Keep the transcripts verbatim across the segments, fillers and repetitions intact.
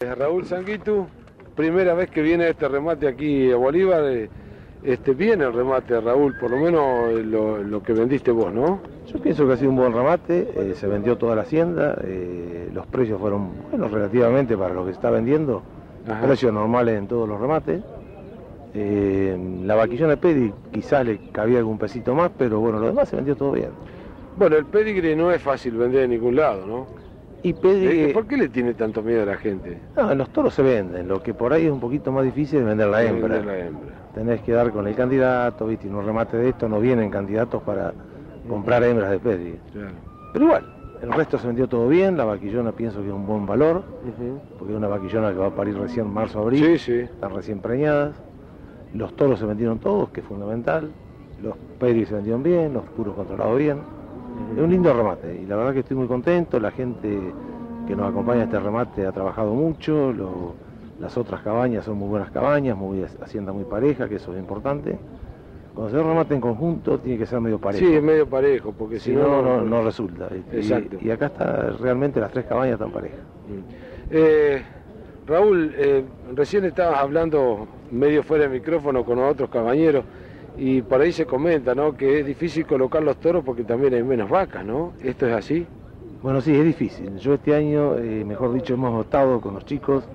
Raúl Sanguitu, primera vez que viene este remate aquí a Bolívar, eh, este, viene el remate, Raúl, por lo menos lo, lo que vendiste vos, ¿no? Yo pienso que ha sido un buen remate, eh, se vendió toda la hacienda, eh, los precios fueron buenos relativamente para lo que se está vendiendo, Ajá. precios normales en todos los remates. Eh, la vaquillona Pedi quizás le cabía algún pesito más, pero bueno, lo demás se vendió todo bien. Bueno, el pedigrí no es fácil vender en ningún lado, ¿no? Y pedigrí... ¿Por qué le tiene tanto miedo a la gente? No, en los toros se venden, lo que por ahí es un poquito más difícil es vender la hembra. Vender la hembra. Tenés que dar con el candidato, ¿viste? Y en un remate de esto no vienen candidatos para comprar hembras de pedigrí. Claro. Pero igual, el resto se vendió todo bien, la vaquillona pienso que es un buen valor, uh-huh. porque es una vaquillona que va a parir recién marzo-abril, sí, sí. están recién preñadas. Los toros se vendieron todos, que es fundamental, los pedigrí se vendieron bien, los puros controlados bien. Uh-huh. Es un lindo remate y la verdad que estoy muy contento, la gente que nos acompaña a este remate ha trabajado mucho, lo, las otras cabañas son muy buenas cabañas, muy hacienda muy pareja, que eso es importante. Cuando se da un remate en conjunto tiene que ser medio parejo. Sí, medio parejo, porque si, si no, no, no, no resulta. Exacto. Y, y acá está realmente las tres cabañas están parejas. Eh, Raúl, eh, recién estabas hablando medio fuera del micrófono con otros cabañeros y por ahí se comenta, ¿no?, que es difícil colocar los toros porque también hay menos vacas, ¿no? ¿Esto es así? Bueno, sí, es difícil. Yo este año, eh, mejor dicho, hemos optado con los chicos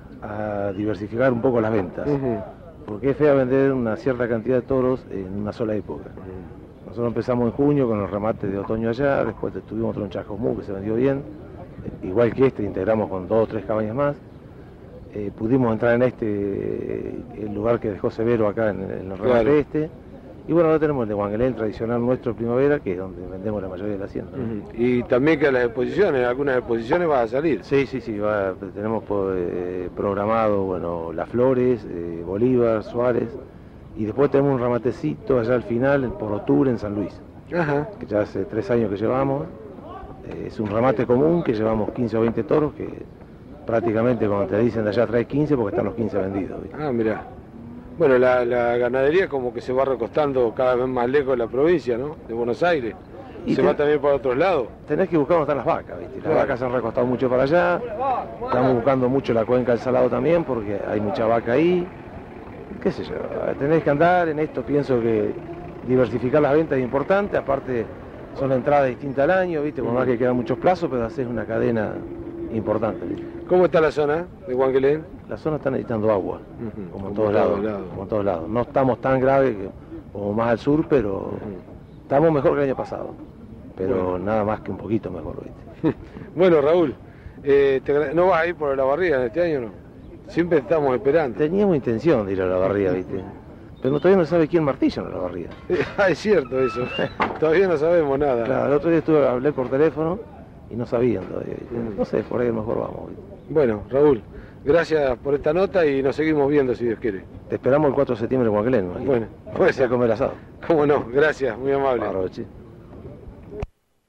a diversificar un poco las ventas. Uh-huh. Porque es feo vender una cierta cantidad de toros en una sola época. Uh-huh. Nosotros empezamos en junio con los remates de otoño allá, después tuvimos otro en Chascomú que se vendió bien, igual que este, integramos con dos o tres cabañas más. Eh, pudimos entrar en este, el lugar que dejó Severo acá en, en el remate claro. este. Y bueno, ahora tenemos el de Guanguelén, el tradicional nuestro primavera, que es donde vendemos la mayoría de la hacienda. ¿no? Uh-huh. Y también que las exposiciones, algunas exposiciones van a salir. Sí, sí, sí, va, tenemos eh, programado, bueno, Las Flores, eh, Bolívar, Suárez, y después tenemos un rematecito allá al final, por octubre, en San Luis. Ajá. Que ya hace tres años que llevamos. Eh, es un remate común, que llevamos quince o veinte toros, que prácticamente cuando te dicen de allá traes quince, porque están los quince vendidos. ¿viste? Ah, mirá. Bueno, la, la ganadería como que se va recostando cada vez más lejos de la provincia, ¿no? De Buenos Aires. Y se ten... va también para otros lados. Tenés que buscar dónde están las vacas, ¿viste? Las claro. vacas se han recostado mucho para allá. Estamos buscando mucho la cuenca del Salado también, porque hay mucha vaca ahí. Qué sé yo, tenés que andar en esto. Pienso que diversificar las ventas es importante. Aparte, son entradas distintas al año, ¿viste? Por más que quedan muchos plazos, pero haces una cadena importante, ¿viste? ¿Cómo está la zona de Guanguelén? La zona está necesitando agua, uh-huh. como, en todos lados, lado. como en todos lados. No estamos tan graves que, como más al sur, pero uh-huh. estamos mejor que el año pasado. Pero bueno. nada más que un poquito mejor, ¿viste? Bueno, Raúl, eh, te, ¿no vas a ir por la barriga este año, no? Siempre estamos esperando. Teníamos intención de ir a la barriga, ¿viste? Pero todavía no sabe quién martilla en la barriga. Ah, es cierto eso. Todavía no sabemos nada. Claro, el otro día estuve, hablé por teléfono y no sabían todavía. ¿viste? No sé, por ahí mejor vamos. ¿viste? Bueno, Raúl, gracias por esta nota y nos seguimos viendo si Dios quiere. Te esperamos el cuatro de septiembre en Guanguelén. Bueno, puede ser a comer asado. Cómo no, gracias, muy amable. Claro,